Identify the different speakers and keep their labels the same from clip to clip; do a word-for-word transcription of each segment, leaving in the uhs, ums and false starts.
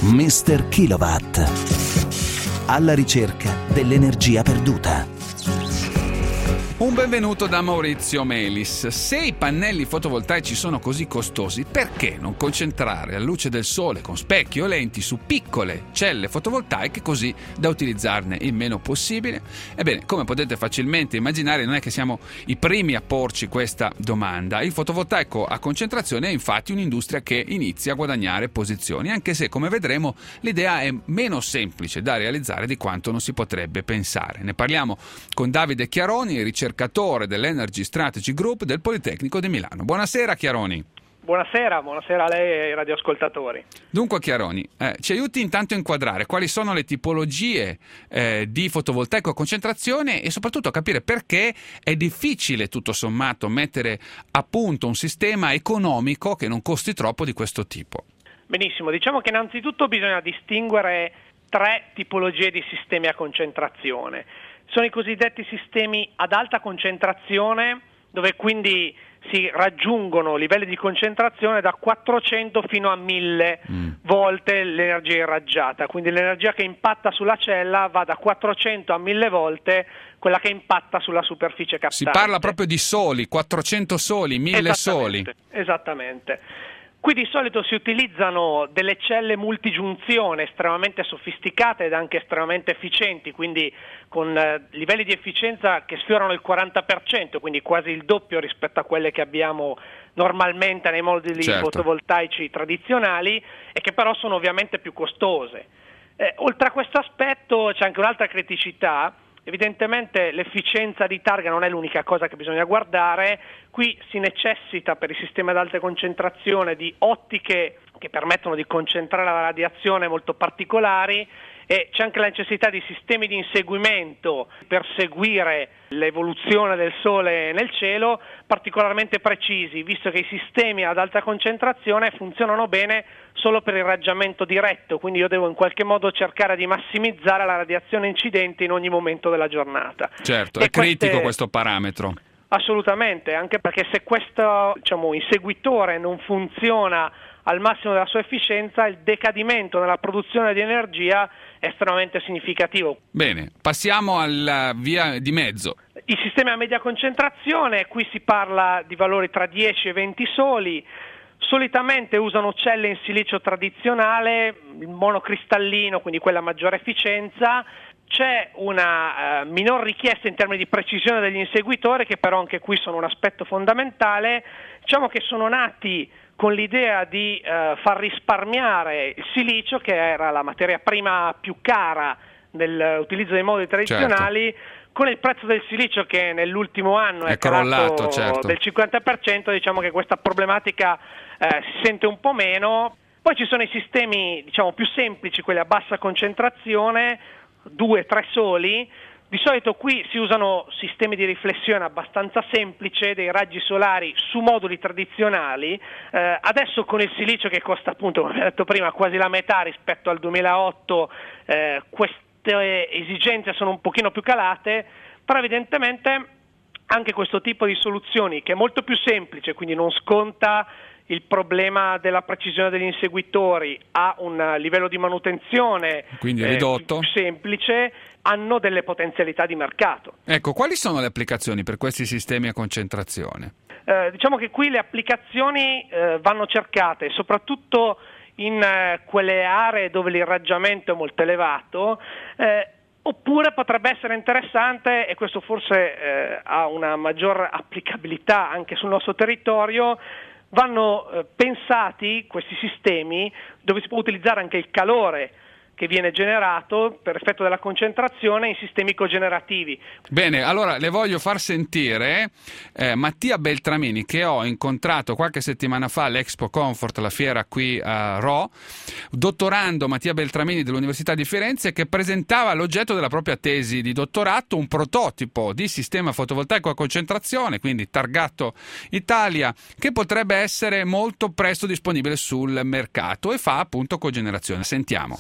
Speaker 1: mister Kilowatt. Alla ricerca dell'energia perduta.
Speaker 2: Un benvenuto da Maurizio Melis. Se i pannelli fotovoltaici sono così costosi, perché non concentrare la luce del sole con specchi o lenti su piccole celle fotovoltaiche così da utilizzarne il meno possibile? Ebbene, come potete facilmente immaginare, non è che siamo i primi a porci questa domanda. Il fotovoltaico a concentrazione è infatti un'industria che inizia a guadagnare posizioni, anche se, come vedremo, l'idea è meno semplice da realizzare di quanto non si potrebbe pensare. Ne parliamo con Davide Chiaroni, ricercatore dell'Energy Strategy Group del Politecnico di Milano. Buonasera Chiaroni.
Speaker 3: Buonasera, buonasera a lei e ai radioascoltatori.
Speaker 2: Dunque Chiaroni, eh, ci aiuti intanto a inquadrare quali sono le tipologie eh, di fotovoltaico a concentrazione e soprattutto a capire perché è difficile tutto sommato mettere a punto un sistema economico che non costi troppo di questo tipo.
Speaker 3: Benissimo, diciamo che innanzitutto bisogna distinguere tre tipologie di sistemi a concentrazione. Sono i cosiddetti sistemi ad alta concentrazione, dove quindi si raggiungono livelli di concentrazione da quattrocento fino a mille mm. volte l'energia irraggiata, quindi l'energia che impatta sulla cella va da quattrocento a mille volte quella che impatta sulla superficie captante.
Speaker 2: Si parla proprio di soli, quattrocento soli, mille soli.
Speaker 3: Esattamente. Qui di solito si utilizzano delle celle multigiunzione estremamente sofisticate ed anche estremamente efficienti, quindi con eh, livelli di efficienza che sfiorano il quaranta per cento, quindi quasi il doppio rispetto a quelle che abbiamo normalmente nei moduli
Speaker 2: certo.
Speaker 3: fotovoltaici tradizionali e che però sono ovviamente più costose. Eh, oltre a questo aspetto c'è anche un'altra criticità. Evidentemente l'efficienza di targa non è l'unica cosa che bisogna guardare, qui si necessita per i sistemi ad alta concentrazione di ottiche che permettono di concentrare la radiazione molto particolari e c'è anche la necessità di sistemi di inseguimento per seguire l'evoluzione del Sole nel cielo particolarmente precisi, visto che i sistemi ad alta concentrazione funzionano bene solo per il irraggiamento diretto, quindi io devo in qualche modo cercare di massimizzare la radiazione incidente in ogni momento della giornata.
Speaker 2: Certo,
Speaker 3: e
Speaker 2: è critico
Speaker 3: queste...
Speaker 2: questo parametro.
Speaker 3: Assolutamente, anche perché se questo diciamo, inseguitore non funziona al massimo della sua efficienza, il decadimento nella produzione di energia è estremamente significativo.
Speaker 2: Bene, passiamo alla via di mezzo.
Speaker 3: I sistemi a media concentrazione, qui si parla di valori tra dieci e venti soli, solitamente usano celle in silicio tradizionale, il monocristallino, quindi quella a maggiore efficienza. C'è una uh, minor richiesta in termini di precisione degli inseguitori, che però anche qui sono un aspetto fondamentale. Diciamo che sono nati con l'idea di uh, far risparmiare il silicio, che era la materia prima più cara nell'utilizzo dei moduli tradizionali, certo. Con il prezzo del silicio che nell'ultimo anno è, è
Speaker 2: crollato certo.
Speaker 3: del cinquanta per cento, diciamo che questa problematica uh, si sente un po' meno. Poi ci sono i sistemi diciamo più semplici, quelli a bassa concentrazione, due, tre soli. Di solito qui si usano sistemi di riflessione abbastanza semplice, dei raggi solari su moduli tradizionali. Eh, adesso con il silicio che costa appunto, come ho detto prima, quasi la metà rispetto al duemilaotto, eh, queste esigenze sono un pochino più calate, però evidentemente anche questo tipo di soluzioni, che è molto più semplice, quindi non sconta il problema della precisione degli inseguitori, ha un livello di manutenzione
Speaker 2: quindi ridotto,
Speaker 3: eh, più semplice, hanno delle potenzialità di mercato.
Speaker 2: Ecco, quali sono le applicazioni per questi sistemi a concentrazione?
Speaker 3: Eh, diciamo che qui le applicazioni eh, vanno cercate soprattutto in eh, quelle aree dove l'irraggiamento è molto elevato, eh, oppure potrebbe essere interessante, e questo forse eh, ha una maggior applicabilità anche sul nostro territorio, vanno eh, pensati questi sistemi dove si può utilizzare anche il calore che viene generato per effetto della concentrazione in sistemi cogenerativi.
Speaker 2: Bene, allora le voglio far sentire eh, Mattia Beltramini, che ho incontrato qualche settimana fa all'Expo Comfort, la fiera qui a Rho, dottorando Mattia Beltramini dell'Università di Firenze, che presentava l'oggetto della propria tesi di dottorato, un prototipo di sistema fotovoltaico a concentrazione, quindi targato Italia, che potrebbe essere molto presto disponibile sul mercato e fa appunto cogenerazione. Sentiamo.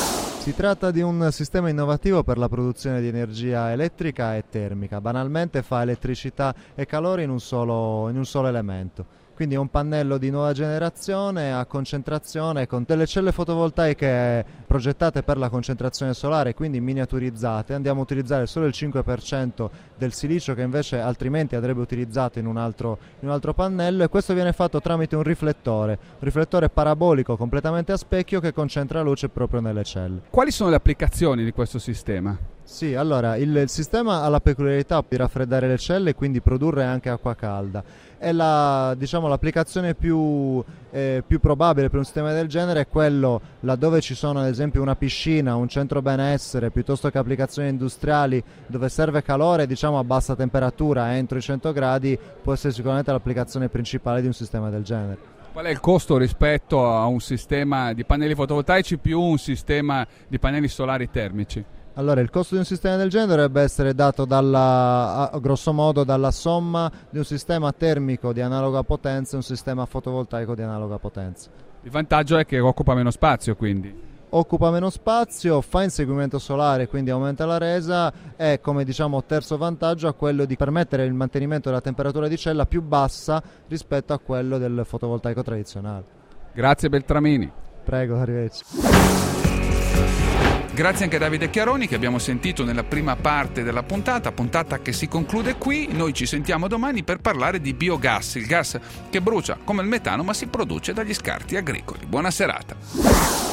Speaker 4: Si tratta di un sistema innovativo per la produzione di energia elettrica e termica. Banalmente fa elettricità e calore in un solo, in un solo elemento. quindi è un pannello di nuova generazione a concentrazione con delle celle fotovoltaiche progettate per la concentrazione solare, quindi miniaturizzate. Andiamo a utilizzare solo il cinque per cento del silicio che invece altrimenti andrebbe utilizzato in un altro, in un altro pannello, e questo viene fatto tramite un riflettore, un riflettore parabolico completamente a specchio che concentra luce proprio nelle celle.
Speaker 2: Quali sono le applicazioni di questo sistema?
Speaker 4: Sì, allora il, il sistema ha la peculiarità di raffreddare le celle e quindi produrre anche acqua calda. E la, diciamo, l'applicazione più, eh, più probabile per un sistema del genere è quello laddove ci sono ad esempio una piscina, un centro benessere, piuttosto che applicazioni industriali dove serve calore, diciamo a bassa temperatura, entro i cento gradi, può essere sicuramente l'applicazione principale di un sistema del genere.
Speaker 2: Qual è il costo rispetto a un sistema di pannelli fotovoltaici più un sistema di pannelli solari termici?
Speaker 4: Allora, il costo di un sistema del genere dovrebbe essere dato dalla, a grosso modo dalla somma di un sistema termico di analoga potenza e un sistema fotovoltaico di analoga potenza.
Speaker 2: Il vantaggio è che occupa meno spazio, quindi.
Speaker 4: Occupa meno spazio, fa inseguimento solare, quindi aumenta la resa, e come diciamo terzo vantaggio a quello di permettere il mantenimento della temperatura di cella più bassa rispetto a quello del fotovoltaico tradizionale.
Speaker 2: Grazie Beltramini.
Speaker 4: Prego, arrivederci.
Speaker 2: Grazie anche a Davide Chiaroni che abbiamo sentito nella prima parte della puntata, puntata che si conclude qui. Noi ci sentiamo domani per parlare di biogas, il gas che brucia come il metano ma si produce dagli scarti agricoli. Buona serata.